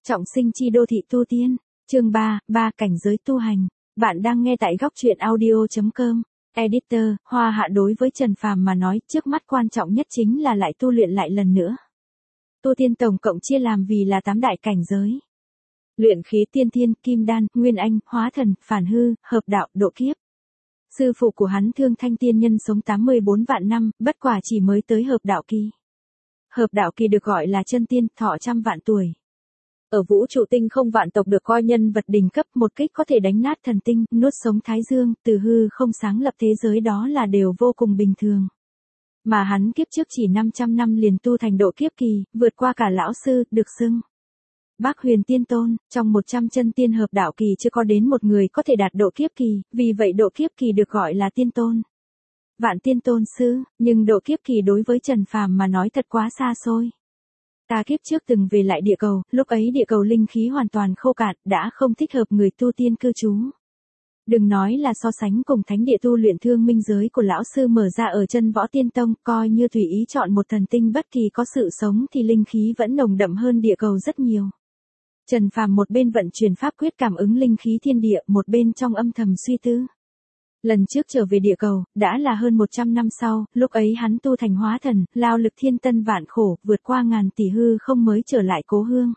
Trọng sinh chi đô thị tu tiên, chương 3, cảnh giới tu hành. Bạn đang nghe tại góc truyện audio.com. Editor, Hoa Hạ đối với Trần Phàm mà nói, trước mắt quan trọng nhất chính là lại tu luyện lại lần nữa. Tu tiên tổng cộng chia làm vì là 8 đại cảnh giới. Luyện khí tiên thiên, kim đan, nguyên anh, hóa thần, phản hư, hợp đạo, độ kiếp. Sư phụ của hắn Thương Thanh tiên nhân sống 84 vạn năm, bất quả chỉ mới tới hợp đạo kỳ. Hợp đạo kỳ được gọi là chân tiên, thọ trăm vạn tuổi. Ở vũ trụ tinh không vạn tộc được coi nhân vật đỉnh cấp, một kích có thể đánh nát thần tinh, nuốt sống thái dương, từ hư không sáng lập thế giới, đó là đều vô cùng bình thường. Mà hắn kiếp trước chỉ 500 năm liền tu thành độ kiếp kỳ, vượt qua cả lão sư, được xưng Bác Huyền Tiên Tôn. Trong 100 chân tiên hợp đạo kỳ chưa có đến một người có thể đạt độ kiếp kỳ, vì vậy độ kiếp kỳ được gọi là tiên tôn. Vạn tiên tôn sư, nhưng độ kiếp kỳ đối với Trần Phàm mà nói thật quá xa xôi. Ta kiếp trước từng về lại địa cầu, lúc ấy địa cầu linh khí hoàn toàn khô cạn, đã không thích hợp người tu tiên cư trú. Đừng nói là so sánh cùng thánh địa tu luyện Thương Minh giới của lão sư mở ra ở Chân Võ Tiên Tông, coi như tùy ý chọn một thần tinh bất kỳ có sự sống thì linh khí vẫn nồng đậm hơn địa cầu rất nhiều. Trần Phàm một bên vận chuyển pháp quyết cảm ứng linh khí thiên địa, một bên trong âm thầm suy tư. Lần trước trở về địa cầu, đã là hơn 100 năm sau, lúc ấy hắn tu thành hóa thần, lao lực thiên tân vạn khổ, vượt qua ngàn tỷ hư không mới trở lại cố hương.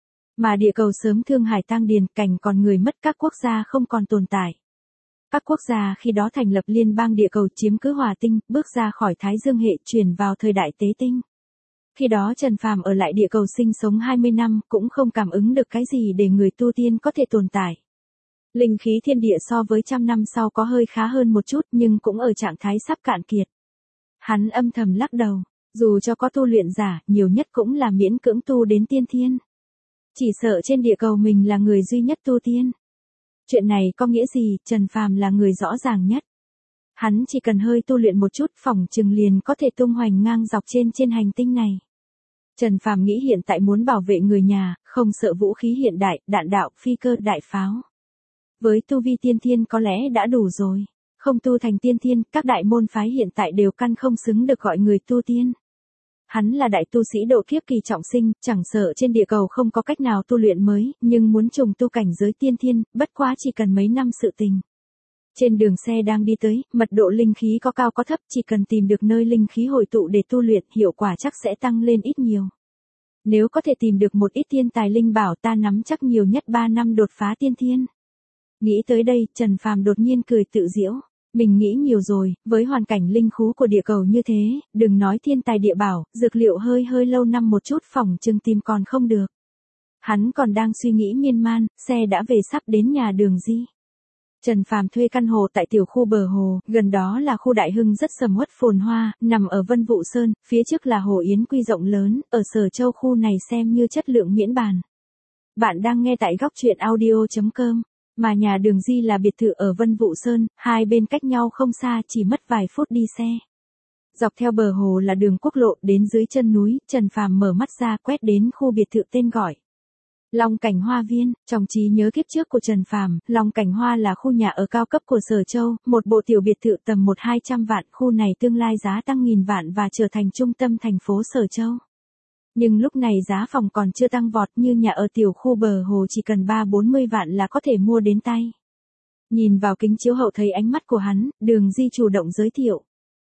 Mà địa cầu sớm thương hải tang điền, cảnh còn người mất, các quốc gia không còn tồn tại. Các quốc gia khi đó thành lập liên bang địa cầu, chiếm cứ Hỏa tinh, bước ra khỏi Thái Dương hệ, chuyển vào thời đại Tế tinh. Khi đó Trần Phàm ở lại địa cầu sinh sống 20 năm, cũng không cảm ứng được cái gì để người tu tiên có thể tồn tại. Linh khí thiên địa so với 100 năm sau có hơi khá hơn một chút, nhưng cũng ở trạng thái sắp cạn kiệt. Hắn âm thầm lắc đầu, dù cho có tu luyện giả, nhiều nhất cũng là miễn cưỡng tu đến tiên thiên. Chỉ sợ trên địa cầu mình là người duy nhất tu tiên. Chuyện này có nghĩa gì, Trần Phàm là người rõ ràng nhất. Hắn chỉ cần hơi tu luyện một chút, phỏng chừng liền có thể tung hoành ngang dọc trên hành tinh này. Trần Phàm nghĩ hiện tại muốn bảo vệ người nhà, không sợ vũ khí hiện đại, đạn đạo, phi cơ, đại pháo. Với tu vi tiên thiên có lẽ đã đủ rồi. Không tu thành tiên thiên, các đại môn phái hiện tại đều căn không xứng được gọi người tu tiên. Hắn là đại tu sĩ độ kiếp kỳ trọng sinh, chẳng sợ trên địa cầu không có cách nào tu luyện mới, nhưng muốn trùng tu cảnh giới tiên thiên, bất quá chỉ cần mấy năm sự tình. Trên đường xe đang đi tới, mật độ linh khí có cao có thấp, chỉ cần tìm được nơi linh khí hội tụ để tu luyện, hiệu quả chắc sẽ tăng lên ít nhiều. Nếu có thể tìm được một ít thiên tài linh bảo, ta nắm chắc nhiều nhất 3 năm đột phá tiên thiên. Nghĩ tới đây, Trần Phàm đột nhiên cười tự giễu. Mình nghĩ nhiều rồi, với hoàn cảnh linh khú của địa cầu như thế, đừng nói thiên tài địa bảo, dược liệu hơi lâu năm một chút, phỏng chừng tìm còn không được. Hắn còn đang suy nghĩ miên man, xe đã về sắp đến nhà Đường Di. Trần Phàm thuê căn hộ tại tiểu khu bờ hồ, gần đó là khu Đại Hưng rất sầm uất phồn hoa, nằm ở Vân Vũ Sơn, phía trước là hồ Yến Quy rộng lớn, ở Sở Châu khu này xem như chất lượng miễn bàn. Bạn đang nghe tại góc truyện audio.com. Mà nhà Đường Di là biệt thự ở Vân Vũ Sơn, hai bên cách nhau không xa, chỉ mất vài phút đi xe. Dọc theo bờ hồ là đường quốc lộ, đến dưới chân núi, Trần Phàm mở mắt ra quét đến khu biệt thự tên gọi Long Cảnh Hoa Viên. Trong trí nhớ kiếp trước của Trần Phàm, Long Cảnh Hoa là khu nhà ở cao cấp của Sở Châu, một bộ tiểu biệt thự tầm 100-200 vạn, khu này tương lai giá tăng nghìn vạn và trở thành trung tâm thành phố Sở Châu. Nhưng lúc này giá phòng còn chưa tăng vọt, như nhà ở tiểu khu bờ hồ chỉ cần 30-40 vạn là có thể mua đến tay. Nhìn vào kính chiếu hậu thấy ánh mắt của hắn, Đường Di chủ động giới thiệu.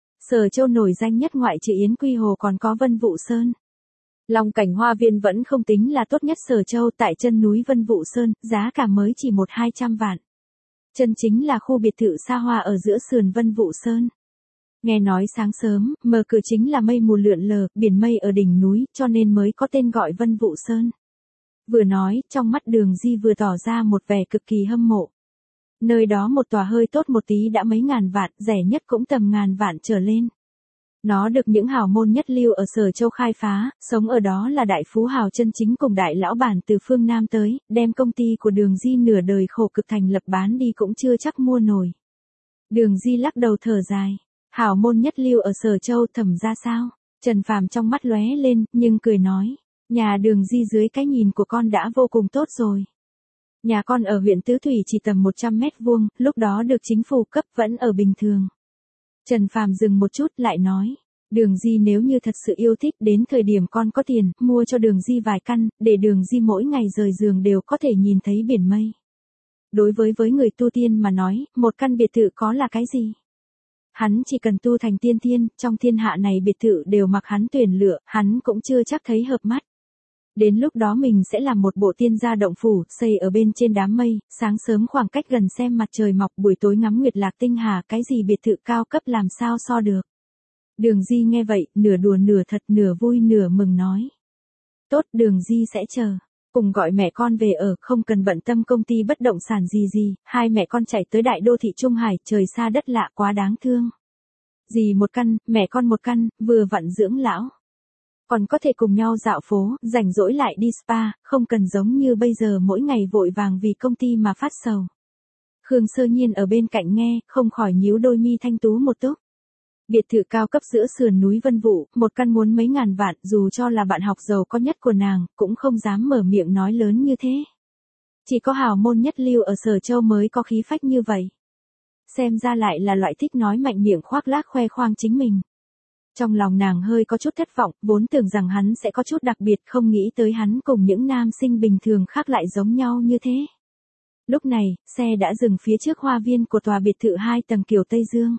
Sở Châu nổi danh nhất ngoại trừ Yến Quy Hồ còn có Vân Vũ Sơn. Long Cảnh Hoa Viên vẫn không tính là tốt nhất Sở Châu, tại chân núi Vân Vũ Sơn, giá cả mới chỉ 100-200 vạn. Chân chính là khu biệt thự xa hoa ở giữa sườn Vân Vũ Sơn. Nghe nói sáng sớm, mở cửa chính là mây mù lượn lờ, biển mây ở đỉnh núi, cho nên mới có tên gọi Vân Vũ Sơn. Vừa nói, trong mắt Đường Di vừa tỏ ra một vẻ cực kỳ hâm mộ. Nơi đó một tòa hơi tốt một tí đã mấy ngàn vạn, rẻ nhất cũng tầm ngàn vạn trở lên. Nó được những hào môn nhất lưu ở Sở Châu khai phá, sống ở đó là đại phú hào chân chính cùng đại lão bản từ phương Nam tới, đem công ty của Đường Di nửa đời khổ cực thành lập bán đi cũng chưa chắc mua nổi. Đường Di lắc đầu thở dài. Hảo môn nhất lưu ở Sở Châu thẩm ra sao? Trần Phàm trong mắt lóe lên, nhưng cười nói. Nhà Đường Di dưới cái nhìn của con đã vô cùng tốt rồi. Nhà con ở huyện Tứ Thủy chỉ tầm 100 mét vuông, lúc đó được chính phủ cấp vẫn ở bình thường. Trần Phàm dừng một chút lại nói. Đường Di nếu như thật sự yêu thích, đến thời điểm con có tiền, mua cho Đường Di vài căn, để Đường Di mỗi ngày rời giường đều có thể nhìn thấy biển mây. Đối với người tu tiên mà nói, một căn biệt thự có là cái gì? Hắn chỉ cần tu thành tiên thiên, trong thiên hạ này biệt thự đều mặc hắn tuyển lựa, hắn cũng chưa chắc thấy hợp mắt. Đến lúc đó mình sẽ làm một bộ tiên gia động phủ, xây ở bên trên đám mây, sáng sớm khoảng cách gần xem mặt trời mọc, buổi tối ngắm nguyệt lạc tinh hà, cái gì biệt thự cao cấp làm sao so được. Đường Di nghe vậy, nửa đùa nửa thật, nửa vui nửa mừng nói. Tốt, Đường Di sẽ chờ. Cùng gọi mẹ con về ở, không cần bận tâm công ty bất động sản gì, hai mẹ con chạy tới đại đô thị Trung Hải, trời xa đất lạ quá đáng thương. Dì một căn, mẹ con một căn, vừa vặn dưỡng lão. Còn có thể cùng nhau dạo phố, rảnh rỗi lại đi spa, không cần giống như bây giờ mỗi ngày vội vàng vì công ty mà phát sầu. Khương Sơ Nhiên ở bên cạnh nghe, không khỏi nhíu đôi mi thanh tú một túc. Biệt thự cao cấp giữa sườn núi Vân Vũ, một căn muốn mấy ngàn vạn, dù cho là bạn học giàu có nhất của nàng, cũng không dám mở miệng nói lớn như thế. Chỉ có hào môn nhất lưu ở Sở Châu mới có khí phách như vậy. Xem ra lại là loại thích nói mạnh miệng khoác lác khoe khoang chính mình. Trong lòng nàng hơi có chút thất vọng, vốn tưởng rằng hắn sẽ có chút đặc biệt, không nghĩ tới hắn cùng những nam sinh bình thường khác lại giống nhau như thế. Lúc này, xe đã dừng phía trước hoa viên của tòa biệt thự 2 tầng kiểu Tây Dương.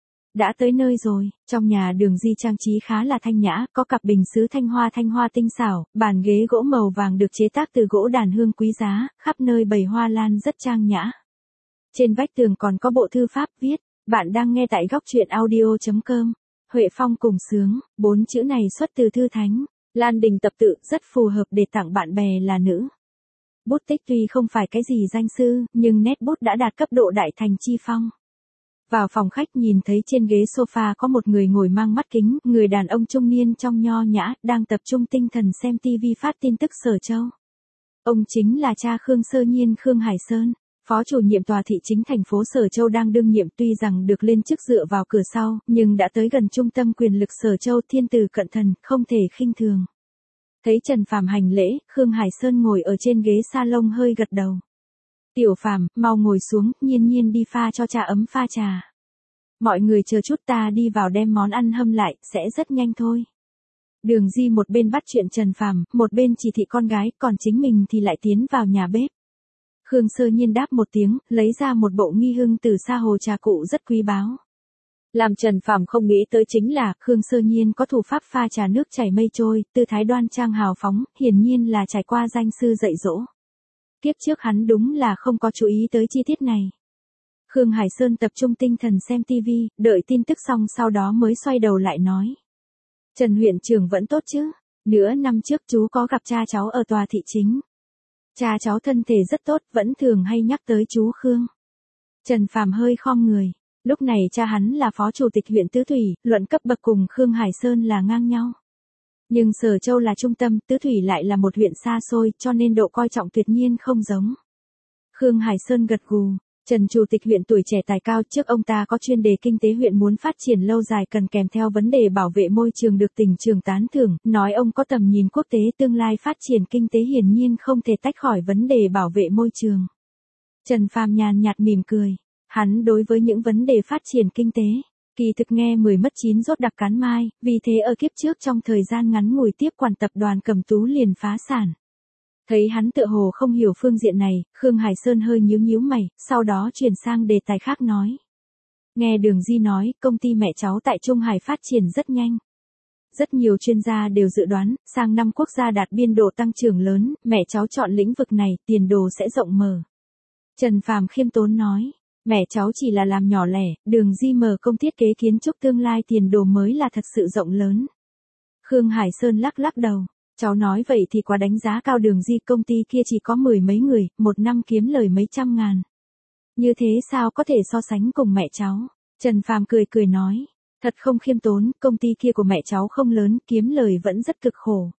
Đã tới nơi rồi, trong nhà Đường Di trang trí khá là thanh nhã, có cặp bình sứ thanh hoa tinh xảo, bàn ghế gỗ màu vàng được chế tác từ gỗ đàn hương quý giá, khắp nơi bày hoa lan rất trang nhã. Trên vách tường còn có bộ thư pháp viết, bạn đang nghe tại góc truyện audio.com. Huệ Phong cùng sướng, 4 chữ này xuất từ thư thánh, Lan Đình tập tự, rất phù hợp để tặng bạn bè là nữ. Bút tích tuy không phải cái gì danh sư, nhưng nét bút đã đạt cấp độ đại thành chi phong. Vào phòng khách nhìn thấy trên ghế sofa có một người ngồi mang mắt kính, người đàn ông trung niên trong nho nhã, đang tập trung tinh thần xem TV phát tin tức Sở Châu. Ông chính là cha Khương Sơ Nhiên, Khương Hải Sơn, phó chủ nhiệm tòa thị chính thành phố Sở Châu đang đương nhiệm, tuy rằng được lên chức dựa vào cửa sau, nhưng đã tới gần trung tâm quyền lực Sở Châu, thiên tử cận thần, không thể khinh thường. Thấy Trần Phàm hành lễ, Khương Hải Sơn ngồi ở trên ghế salon hơi gật đầu. Tiểu Phàm, mau ngồi xuống, Nhiên đi pha cho cha ấm pha trà. Mọi người chờ chút, ta đi vào đem món ăn hâm lại, sẽ rất nhanh thôi. Đường Di một bên bắt chuyện Trần Phàm, một bên chỉ thị con gái, còn chính mình thì lại tiến vào nhà bếp. Khương Sơ Nhiên đáp một tiếng, lấy ra một bộ nghi hương từ xa hồ trà cụ rất quý báu. Làm Trần Phàm không nghĩ tới chính là, Khương Sơ Nhiên có thủ pháp pha trà nước chảy mây trôi, tư thái đoan trang hào phóng, hiển nhiên là trải qua danh sư dạy dỗ. Kiếp trước hắn đúng là không có chú ý tới chi tiết này. Khương Hải Sơn tập trung tinh thần xem TV, đợi tin tức xong sau đó mới xoay đầu lại nói. Trần huyện trưởng vẫn tốt chứ? Nửa năm trước chú có gặp cha cháu ở tòa thị chính. Cha cháu thân thể rất tốt, vẫn thường hay nhắc tới chú Khương. Trần Phàm hơi khom người. Lúc này cha hắn là phó chủ tịch huyện Tứ Thủy, luận cấp bậc cùng Khương Hải Sơn là ngang nhau. Nhưng Sở Châu là trung tâm, Tứ Thủy lại là một huyện xa xôi, cho nên độ coi trọng tuyệt nhiên không giống. Khương Hải Sơn gật gù. Trần chủ tịch huyện tuổi trẻ tài cao, trước ông ta có chuyên đề kinh tế huyện muốn phát triển lâu dài cần kèm theo vấn đề bảo vệ môi trường được tỉnh trường tán thưởng, nói ông có tầm nhìn quốc tế, tương lai phát triển kinh tế hiển nhiên không thể tách khỏi vấn đề bảo vệ môi trường. Trần Phàm nhàn nhạt mỉm cười, hắn đối với những vấn đề phát triển kinh tế, kỳ thực nghe 10 mất 9 rốt đặc cán mai, vì thế ở kiếp trước trong thời gian ngắn ngủi tiếp quản tập đoàn Cẩm Tú liền phá sản. Thấy hắn tựa hồ không hiểu phương diện này, Khương Hải Sơn hơi nhíu mày, sau đó chuyển sang đề tài khác nói. Nghe Đường Di nói, công ty mẹ cháu tại Trung Hải phát triển rất nhanh. Rất nhiều chuyên gia đều dự đoán, sang năm quốc gia đạt biên độ tăng trưởng lớn, mẹ cháu chọn lĩnh vực này, tiền đồ sẽ rộng mở. Trần Phàm khiêm tốn nói, mẹ cháu chỉ là làm nhỏ lẻ, Đường Di mở công thiết kế kiến trúc tương lai tiền đồ mới là thật sự rộng lớn. Khương Hải Sơn lắc đầu. Cháu nói vậy thì quá đánh giá cao Đường Di, công ty kia chỉ có 10 mấy người, một năm kiếm lời mấy trăm ngàn. Như thế sao có thể so sánh cùng mẹ cháu? Trần Phàm cười nói, thật không khiêm tốn, công ty kia của mẹ cháu không lớn, kiếm lời vẫn rất cực khổ.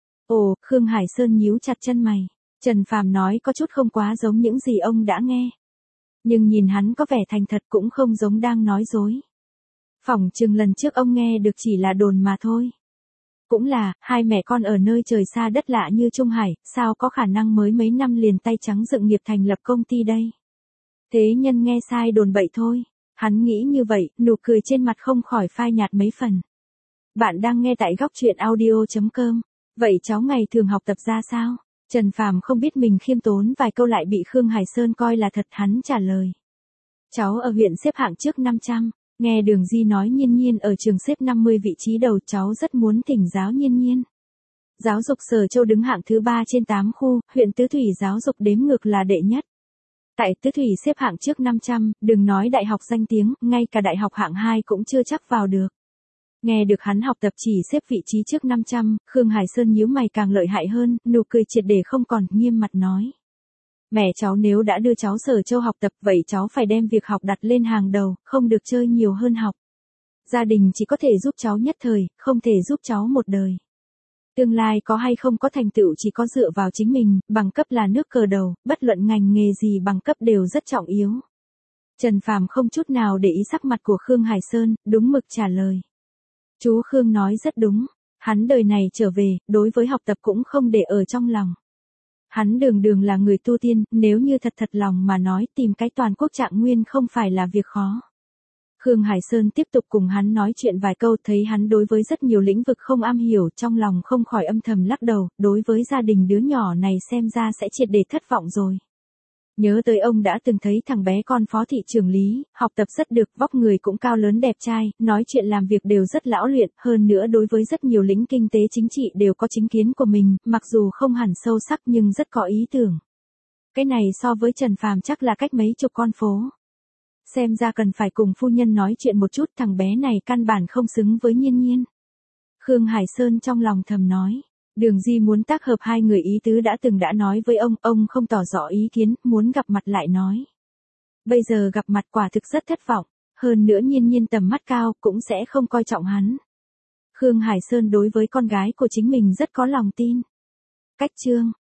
Ồ, Khương Hải Sơn nhíu chặt chân mày. Trần Phàm nói có chút không quá giống những gì ông đã nghe. Nhưng nhìn hắn có vẻ thành thật cũng không giống đang nói dối. Phỏng chừng lần trước ông nghe được chỉ là đồn mà thôi. Cũng là, hai mẹ con ở nơi trời xa đất lạ như Trung Hải, sao có khả năng mới mấy năm liền tay trắng dựng nghiệp thành lập công ty đây. Thế nhân nghe sai đồn bậy thôi. Hắn nghĩ như vậy, nụ cười trên mặt không khỏi phai nhạt mấy phần. Bạn đang nghe tại góc truyện audio.com. Vậy cháu ngày thường học tập ra sao? Trần Phàm không biết mình khiêm tốn vài câu lại bị Khương Hải Sơn coi là thật, hắn trả lời. Cháu ở huyện xếp hạng trước 500, nghe Đường Di nói Nhiên Nhiên ở trường xếp 50 vị trí đầu, cháu rất muốn thỉnh giáo Nhiên Nhiên. Giáo dục Sở Châu đứng hạng thứ 3 trên 8 khu, huyện Tứ Thủy giáo dục đếm ngược là đệ nhất. Tại Tứ Thủy xếp hạng trước 500, đừng nói đại học danh tiếng, ngay cả đại học hạng 2 cũng chưa chắc vào được. Nghe được hắn học tập chỉ xếp vị trí trước 500, Khương Hải Sơn nhíu mày càng lợi hại hơn, nụ cười triệt để không còn, nghiêm mặt nói. Mẹ cháu nếu đã đưa cháu Sở Châu học tập vậy cháu phải đem việc học đặt lên hàng đầu, không được chơi nhiều hơn học. Gia đình chỉ có thể giúp cháu nhất thời, không thể giúp cháu một đời. Tương lai có hay không có thành tựu chỉ có dựa vào chính mình, bằng cấp là nước cờ đầu, bất luận ngành nghề gì bằng cấp đều rất trọng yếu. Trần Phàm không chút nào để ý sắc mặt của Khương Hải Sơn, đúng mực trả lời. Chú Khương nói rất đúng, hắn đời này trở về, đối với học tập cũng không để ở trong lòng. Hắn đường đường là người tu tiên, nếu như thật lòng mà nói tìm cái toàn quốc trạng nguyên không phải là việc khó. Khương Hải Sơn tiếp tục cùng hắn nói chuyện vài câu, thấy hắn đối với rất nhiều lĩnh vực không am hiểu, trong lòng không khỏi âm thầm lắc đầu, đối với gia đình đứa nhỏ này xem ra sẽ triệt để thất vọng rồi. Nhớ tới ông đã từng thấy thằng bé con phó thị trưởng Lý, học tập rất được, vóc người cũng cao lớn đẹp trai, nói chuyện làm việc đều rất lão luyện, hơn nữa đối với rất nhiều lĩnh kinh tế chính trị đều có chính kiến của mình, mặc dù không hẳn sâu sắc nhưng rất có ý tưởng. Cái này so với Trần Phàm chắc là cách mấy chục con phố. Xem ra cần phải cùng phu nhân nói chuyện một chút, thằng bé này căn bản không xứng với Nhiên Nhiên. Khương Hải Sơn trong lòng thầm nói. Đường Di muốn tác hợp hai người, ý tứ đã nói với ông không tỏ rõ ý kiến, muốn gặp mặt lại nói. Bây giờ gặp mặt quả thực rất thất vọng, hơn nữa Nhiên Nhiên tầm mắt cao cũng sẽ không coi trọng hắn. Khương Hải Sơn đối với con gái của chính mình rất có lòng tin. Cách chương